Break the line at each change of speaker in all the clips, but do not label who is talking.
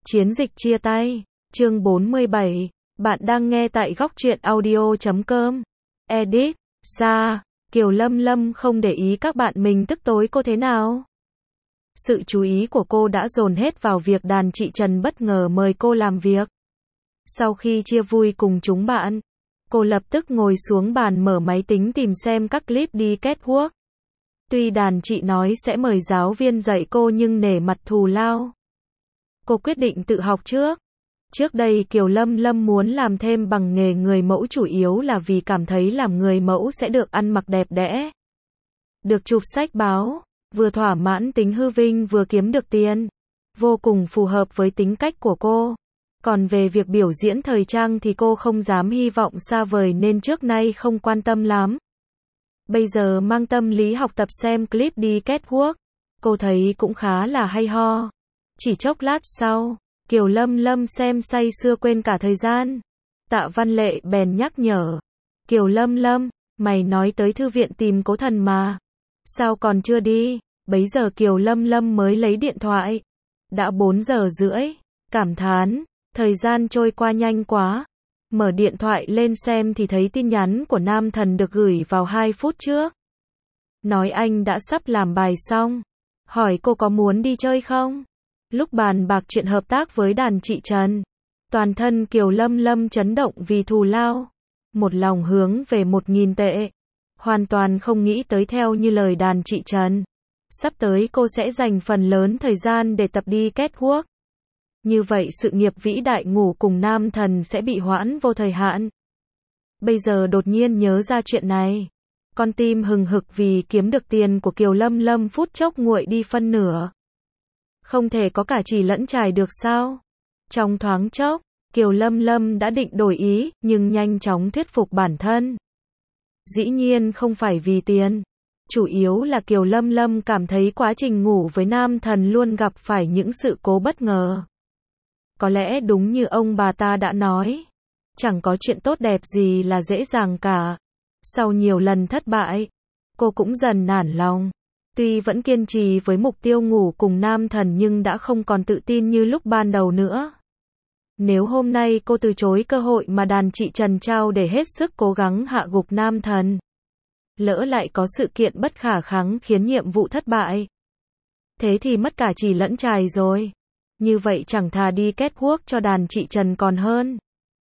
Chiến dịch chia tay, chương 47, bạn đang nghe tại góc truyện audio.com. Edit, Sa, Kiều Lâm Lâm không để ý các bạn mình tức tối cô thế nào. Sự chú ý của cô đã dồn hết vào việc đàn chị Trần bất ngờ mời cô làm việc. Sau khi chia vui cùng chúng bạn, cô lập tức ngồi xuống bàn mở máy tính tìm xem các clip đi catwalk. Tuy đàn chị nói sẽ mời giáo viên dạy cô nhưng nể mặt thù lao, cô quyết định tự học trước. Trước đây Kiều Lâm Lâm muốn làm thêm bằng nghề người mẫu chủ yếu là vì cảm thấy làm người mẫu sẽ được ăn mặc đẹp đẽ, được chụp sách báo, vừa thỏa mãn tính hư vinh vừa kiếm được tiền, vô cùng phù hợp với tính cách của cô. Còn về việc biểu diễn thời trang thì cô không dám hy vọng xa vời nên trước nay không quan tâm lắm. Bây giờ mang tâm lý học tập xem clip đi catwalk, cô thấy cũng khá là hay ho. Chỉ chốc lát sau, Kiều Lâm Lâm xem say sưa quên cả thời gian. Tạ Văn Lệ bèn nhắc nhở. Kiều Lâm Lâm, mày nói tới thư viện tìm Cố Thần mà. Sao còn chưa đi? Bấy giờ Kiều Lâm Lâm mới lấy điện thoại. Đã 4 giờ rưỡi. Cảm thán, thời gian trôi qua nhanh quá. Mở điện thoại lên xem thì thấy tin nhắn của Nam Thần được gửi vào 2 phút trước. Nói anh đã sắp làm bài xong. Hỏi cô có muốn đi chơi không? Lúc bàn bạc chuyện hợp tác với đàn chị Trần, toàn thân Kiều Lâm Lâm chấn động vì thù lao. Một lòng hướng về 1.000 tệ. Hoàn toàn không nghĩ tới theo như lời đàn chị Trần. Sắp tới cô sẽ dành phần lớn thời gian để tập đi catwalk. Như vậy sự nghiệp vĩ đại ngủ cùng Nam Thần sẽ bị hoãn vô thời hạn. Bây giờ đột nhiên nhớ ra chuyện này. Con tim hừng hực vì kiếm được tiền của Kiều Lâm Lâm phút chốc nguội đi phân nửa. Không thể có cả chì lẫn chài được sao? Trong thoáng chốc, Kiều Lâm Lâm đã định đổi ý, nhưng nhanh chóng thuyết phục bản thân. Dĩ nhiên không phải vì tiền. Chủ yếu là Kiều Lâm Lâm cảm thấy quá trình ngủ với Nam Thần luôn gặp phải những sự cố bất ngờ. Có lẽ đúng như ông bà ta đã nói, chẳng có chuyện tốt đẹp gì là dễ dàng cả. Sau nhiều lần thất bại, cô cũng dần nản lòng. Tuy vẫn kiên trì với mục tiêu ngủ cùng Nam Thần nhưng đã không còn tự tin như lúc ban đầu nữa. Nếu hôm nay cô từ chối cơ hội mà đàn chị Trần trao để hết sức cố gắng hạ gục Nam Thần, lỡ lại có sự kiện bất khả kháng khiến nhiệm vụ thất bại, thế thì mất cả chì lẫn chài rồi. Như vậy chẳng thà đi catwalk cho đàn chị Trần còn hơn.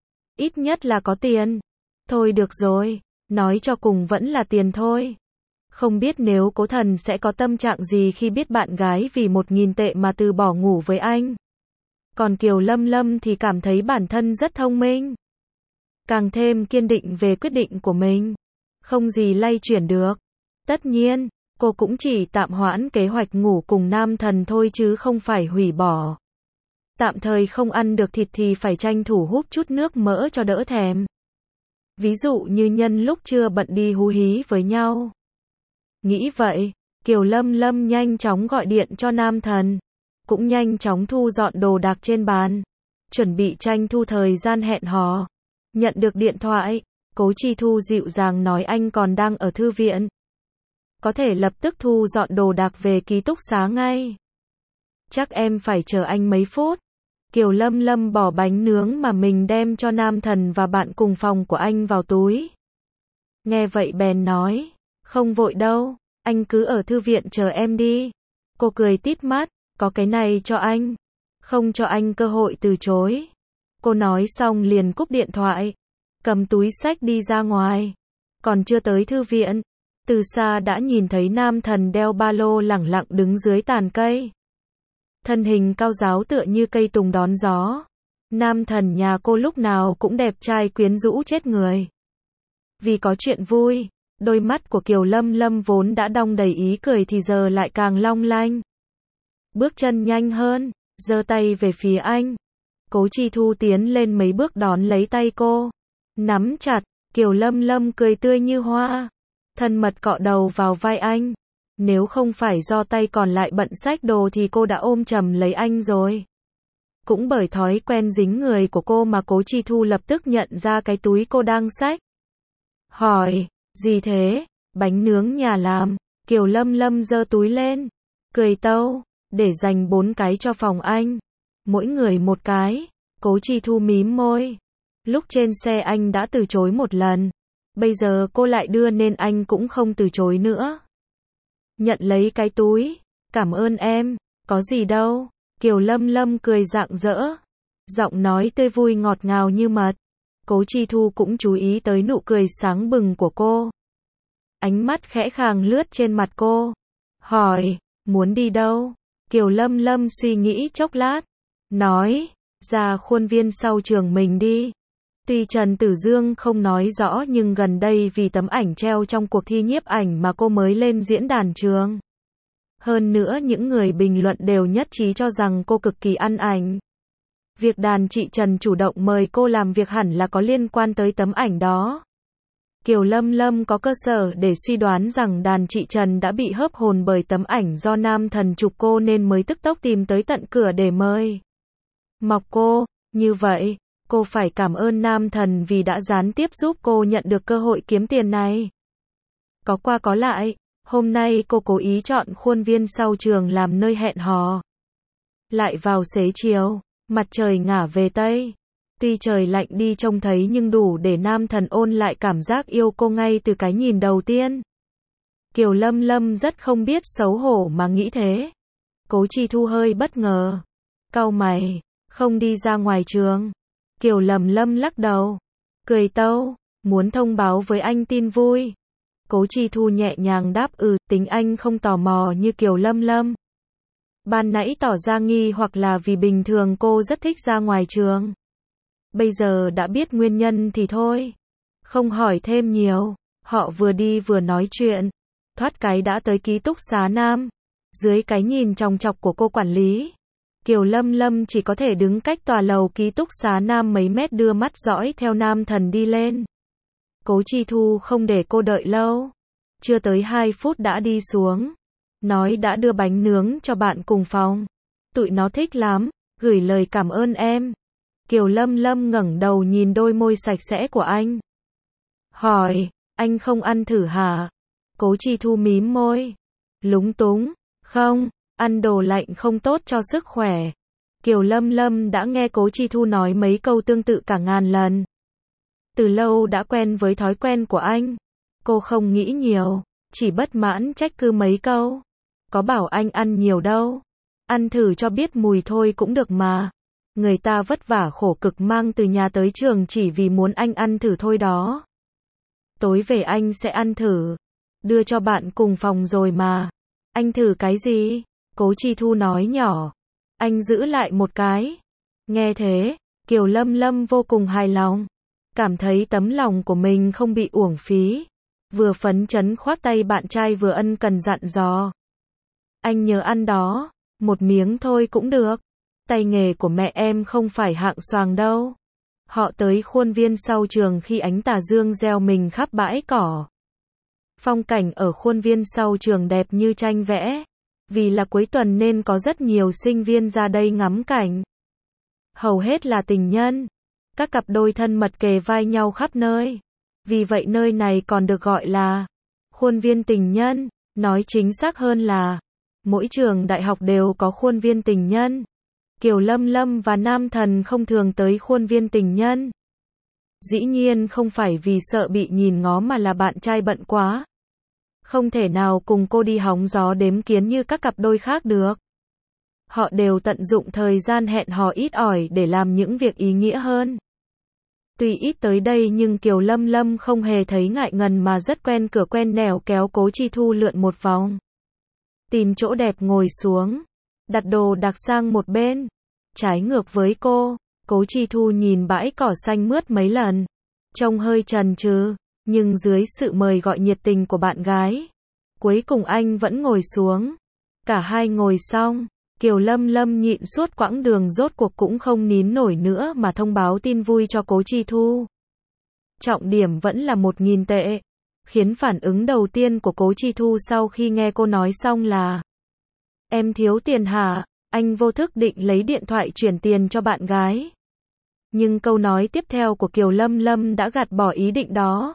Ít nhất là có tiền. Thôi được rồi, nói cho cùng vẫn là tiền thôi. Không biết nếu Cố Thần sẽ có tâm trạng gì khi biết bạn gái vì 1.000 tệ mà từ bỏ ngủ với anh. Còn Kiều Lâm Lâm thì cảm thấy bản thân rất thông minh, càng thêm kiên định về quyết định của mình. Không gì lay chuyển được. Tất nhiên, cô cũng chỉ tạm hoãn kế hoạch ngủ cùng Nam Thần thôi chứ không phải hủy bỏ. Tạm thời không ăn được thịt thì phải tranh thủ húp chút nước mỡ cho đỡ thèm. Ví dụ như nhân lúc trưa bận đi hú hí với nhau. Nghĩ vậy, Kiều Lâm Lâm nhanh chóng gọi điện cho Nam Thần. Cũng nhanh chóng thu dọn đồ đạc trên bàn. Chuẩn bị tranh thu thời gian hẹn hò. Nhận được điện thoại, Cố Chi Thu dịu dàng nói anh còn đang ở thư viện. Có thể lập tức thu dọn đồ đạc về ký túc xá ngay. Chắc em phải chờ anh mấy phút. Kiều Lâm Lâm bỏ bánh nướng mà mình đem cho Nam Thần và bạn cùng phòng của anh vào túi. Nghe vậy bèn nói, không vội đâu, anh cứ ở thư viện chờ em đi. Cô cười tít mắt, có cái này cho anh, không cho anh cơ hội từ chối. Cô nói xong liền cúp điện thoại, cầm túi xách đi ra ngoài. Còn chưa tới thư viện, từ xa đã nhìn thấy Nam Thần đeo ba lô lẳng lặng đứng dưới tàn cây. Thân hình cao ráo tựa như cây tùng đón gió. Nam Thần nhà cô lúc nào cũng đẹp trai quyến rũ chết người. Vì có chuyện vui, đôi mắt của Kiều Lâm Lâm vốn đã đong đầy ý cười thì giờ lại càng long lanh. Bước chân nhanh hơn, giơ tay về phía anh. Cố Chi Thu tiến lên mấy bước đón lấy tay cô. Nắm chặt, Kiều Lâm Lâm cười tươi như hoa. Thân mật cọ đầu vào vai anh. Nếu không phải do tay còn lại bận xách đồ thì cô đã ôm chầm lấy anh rồi. Cũng bởi thói quen dính người của cô mà Cố Chi Thu lập tức nhận ra cái túi cô đang xách. Hỏi, gì thế? Bánh nướng nhà làm. Kiều Lâm Lâm giơ túi lên, cười tâu, để dành 4 cái cho phòng anh. Mỗi người một cái. Cố Chi Thu mím môi. Lúc trên xe anh đã từ chối một lần. Bây giờ cô lại đưa nên anh cũng không từ chối nữa. Nhận lấy cái túi. Cảm ơn em. Có gì đâu. Kiều Lâm Lâm cười rạng rỡ. Giọng nói tươi vui ngọt ngào như mật. Cố Chi Thu cũng chú ý tới nụ cười sáng bừng của cô. Ánh mắt khẽ khàng lướt trên mặt cô. Hỏi, muốn đi đâu? Kiều Lâm Lâm suy nghĩ chốc lát. Nói, ra khuôn viên sau trường mình đi. Tuy Trần Tử Dương không nói rõ nhưng gần đây vì tấm ảnh treo trong cuộc thi nhiếp ảnh mà cô mới lên diễn đàn trường. Hơn nữa những người bình luận đều nhất trí cho rằng cô cực kỳ ăn ảnh. Việc đàn chị Trần chủ động mời cô làm việc hẳn là có liên quan tới tấm ảnh đó. Kiều Lâm Lâm có cơ sở để suy đoán rằng đàn chị Trần đã bị hớp hồn bởi tấm ảnh do nam thần chụp cô nên mới tức tốc tìm tới tận cửa để mời. Mọc cô, như vậy, cô phải cảm ơn nam thần vì đã gián tiếp giúp cô nhận được cơ hội kiếm tiền này. Có qua có lại, hôm nay cô cố ý chọn khuôn viên sau trường làm nơi hẹn hò. Lại vào xế chiều, mặt trời ngả về Tây. Tuy trời lạnh đi trông thấy nhưng đủ để nam thần ôn lại cảm giác yêu cô ngay từ cái nhìn đầu tiên. Kiều Lâm Lâm rất không biết xấu hổ mà nghĩ thế. Cố Chi Thu hơi bất ngờ. Cau mày, không đi ra ngoài trường. Kiều Lâm Lâm lắc đầu. Cười tâu, muốn thông báo với anh tin vui. Cố Chi Thu nhẹ nhàng đáp tính anh không tò mò như Kiều Lâm Lâm. Ban nãy tỏ ra nghi hoặc là vì bình thường cô rất thích ra ngoài trường. Bây giờ đã biết nguyên nhân thì thôi. Không hỏi thêm nhiều. Họ vừa đi vừa nói chuyện. Thoát cái đã tới ký túc xá nam. Dưới cái nhìn chòng chọc của cô quản lý, Kiều Lâm Lâm chỉ có thể đứng cách tòa lầu ký túc xá nam mấy mét đưa mắt dõi theo nam thần đi lên. Cố Chi Thu không để cô đợi lâu. Chưa tới 2 phút đã đi xuống. Nói đã đưa bánh nướng cho bạn cùng phòng. Tụi nó thích lắm, gửi lời cảm ơn em. Kiều Lâm Lâm ngẩng đầu nhìn đôi môi sạch sẽ của anh. Hỏi, anh không ăn thử hả? Cố Chi Thu mím môi. Lúng túng, không, ăn đồ lạnh không tốt cho sức khỏe. Kiều Lâm Lâm đã nghe Cố Chi Thu nói mấy câu tương tự cả ngàn lần. Từ lâu đã quen với thói quen của anh. Cô không nghĩ nhiều, chỉ bất mãn trách cứ mấy câu. Có bảo anh ăn nhiều đâu. Ăn thử cho biết mùi thôi cũng được mà. Người ta vất vả khổ cực mang từ nhà tới trường chỉ vì muốn anh ăn thử thôi đó. Tối về anh sẽ ăn thử. Đưa cho bạn cùng phòng rồi mà. Anh thử cái gì? Cố Chi Thu nói nhỏ. Anh giữ lại một cái. Nghe thế, Kiều Lâm Lâm vô cùng hài lòng. Cảm thấy tấm lòng của mình không bị uổng phí. Vừa phấn chấn khoác tay bạn trai vừa ân cần dặn dò. Anh nhớ ăn đó. Một miếng thôi cũng được. Tay nghề của mẹ em không phải hạng xoàng đâu. Họ tới khuôn viên sau trường khi ánh tà dương gieo mình khắp bãi cỏ. Phong cảnh ở khuôn viên sau trường đẹp như tranh vẽ. Vì là cuối tuần nên có rất nhiều sinh viên ra đây ngắm cảnh. Hầu hết là tình nhân. Các cặp đôi thân mật kề vai nhau khắp nơi. Vì vậy nơi này còn được gọi là khuôn viên tình nhân. Nói chính xác hơn là mỗi trường đại học đều có khuôn viên tình nhân. Kiều Lâm Lâm và nam thần không thường tới khuôn viên tình nhân. Dĩ nhiên không phải vì sợ bị nhìn ngó mà là bạn trai bận quá. Không thể nào cùng cô đi hóng gió đếm kiến như các cặp đôi khác được. Họ đều tận dụng thời gian hẹn hò ít ỏi để làm những việc ý nghĩa hơn. Tuy ít tới đây nhưng Kiều Lâm Lâm không hề thấy ngại ngần mà rất quen cửa quen nẻo kéo Cố Chi Thu lượn một vòng. Tìm chỗ đẹp ngồi xuống. Đặt đồ đạc sang một bên. Trái ngược với cô, Cố Chi Thu nhìn bãi cỏ xanh mướt mấy lần. Trông hơi chần chừ, nhưng dưới sự mời gọi nhiệt tình của bạn gái, cuối cùng anh vẫn ngồi xuống. Cả hai ngồi xong, Kiều Lâm Lâm nhịn suốt quãng đường rốt cuộc cũng không nín nổi nữa mà thông báo tin vui cho Cố Chi Thu. Trọng điểm vẫn là 1.000 tệ. Khiến phản ứng đầu tiên của Cố Chi Thu sau khi nghe cô nói xong là: Em thiếu tiền hả? Anh vô thức định lấy điện thoại chuyển tiền cho bạn gái. Nhưng câu nói tiếp theo của Kiều Lâm Lâm đã gạt bỏ ý định đó.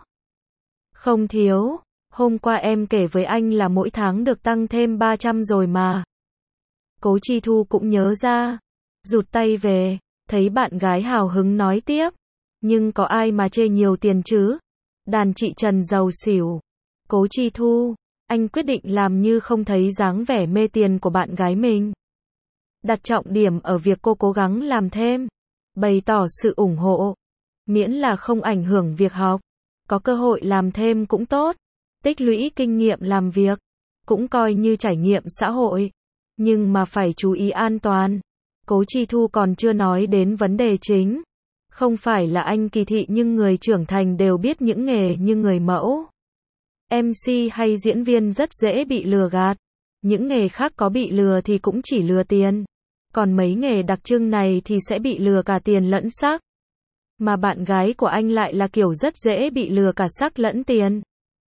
Không thiếu, hôm qua em kể với anh là mỗi tháng được tăng thêm 300 rồi mà. Cố Chi Thu cũng nhớ ra. rụt tay về, thấy bạn gái hào hứng nói tiếp. Nhưng có ai mà chê nhiều tiền chứ? Đàn chị Trần giàu xỉu. Cố Chi Thu, anh quyết định làm như không thấy dáng vẻ mê tiền của bạn gái mình. Đặt trọng điểm ở việc cô cố gắng làm thêm. Bày tỏ sự ủng hộ. Miễn là không ảnh hưởng việc học. Có cơ hội làm thêm cũng tốt. Tích lũy kinh nghiệm làm việc. Cũng coi như trải nghiệm xã hội. Nhưng mà phải chú ý an toàn. Cố Chi Thu còn chưa nói đến vấn đề chính. Không phải là anh kỳ thị nhưng người trưởng thành đều biết những nghề như người mẫu, MC hay diễn viên rất dễ bị lừa gạt. Những nghề khác có bị lừa thì cũng chỉ lừa tiền. Còn mấy nghề đặc trưng này thì sẽ bị lừa cả tiền lẫn xác. Mà bạn gái của anh lại là kiểu rất dễ bị lừa cả xác lẫn tiền.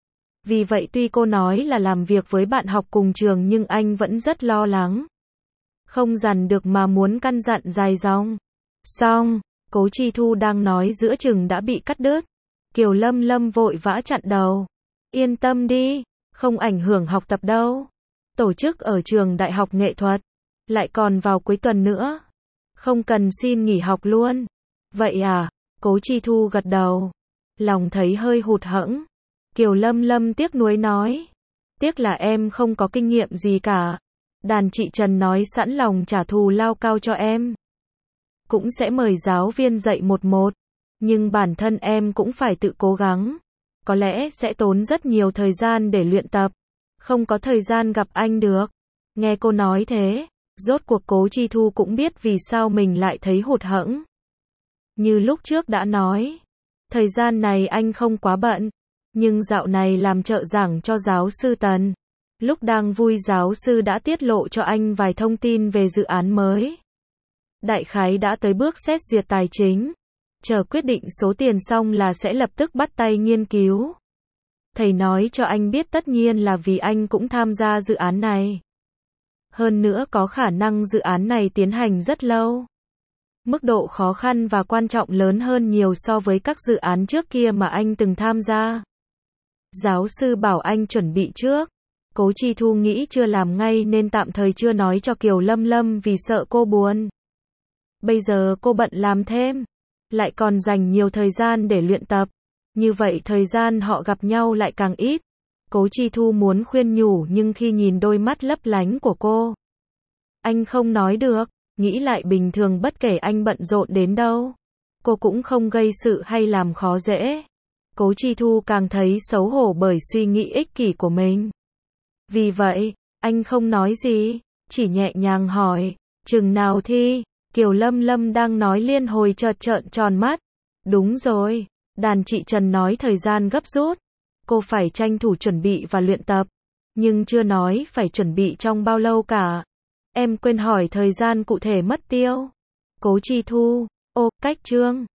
Vì vậy tuy cô nói là làm việc với bạn học cùng trường nhưng anh vẫn rất lo lắng. Không dằn được mà muốn căn dặn dài dòng. Xong, Cố Chi Thu đang nói giữa chừng đã bị cắt đứt. Kiều Lâm Lâm vội vã chặn đầu. Yên tâm đi, không ảnh hưởng học tập đâu. Tổ chức ở trường Đại học Nghệ thuật. Lại còn vào cuối tuần nữa. Không cần xin nghỉ học luôn. Vậy à? Cố Chi Thu gật đầu. Lòng thấy hơi hụt hẫng. Kiều Lâm Lâm tiếc nuối nói. Tiếc là em không có kinh nghiệm gì cả. Đàn chị Trần nói sẵn lòng trả thù lao cao cho em. Cũng sẽ mời giáo viên dạy một. Nhưng bản thân em cũng phải tự cố gắng. Có lẽ sẽ tốn rất nhiều thời gian để luyện tập. Không có thời gian gặp anh được. Nghe cô nói thế, rốt cuộc Cố Chi Thu cũng biết vì sao mình lại thấy hụt hẫng. Như lúc trước đã nói, thời gian này anh không quá bận. Nhưng dạo này làm trợ giảng cho giáo sư Tần. Lúc đang vui giáo sư đã tiết lộ cho anh vài thông tin về dự án mới. Đại khái đã tới bước xét duyệt tài chính. Chờ quyết định số tiền xong là sẽ lập tức bắt tay nghiên cứu. Thầy nói cho anh biết tất nhiên là vì anh cũng tham gia dự án này. Hơn nữa có khả năng dự án này tiến hành rất lâu. Mức độ khó khăn và quan trọng lớn hơn nhiều so với các dự án trước kia mà anh từng tham gia. Giáo sư bảo anh chuẩn bị trước. Cố Chi Thu nghĩ chưa làm ngay nên tạm thời chưa nói cho Kiều Lâm Lâm vì sợ cô buồn. Bây giờ cô bận làm thêm. Lại còn dành nhiều thời gian để luyện tập. Như vậy thời gian họ gặp nhau lại càng ít. Cố Chi Thu muốn khuyên nhủ nhưng khi nhìn đôi mắt lấp lánh của cô. Anh không nói được. Nghĩ lại bình thường bất kể anh bận rộn đến đâu. Cô cũng không gây sự hay làm khó dễ. Cố Chi Thu càng thấy xấu hổ bởi suy nghĩ ích kỷ của mình. Vì vậy, anh không nói gì. Chỉ nhẹ nhàng hỏi. Chừng nào thi? Kiều Lâm Lâm đang nói liên hồi chợt trợn tròn mắt. Đúng rồi. Đàn chị Trần nói thời gian gấp rút. Cô phải tranh thủ chuẩn bị và luyện tập. Nhưng chưa nói phải chuẩn bị trong bao lâu cả. Em quên hỏi thời gian cụ thể mất tiêu. Cố Chi Thu. Ô, cách chương.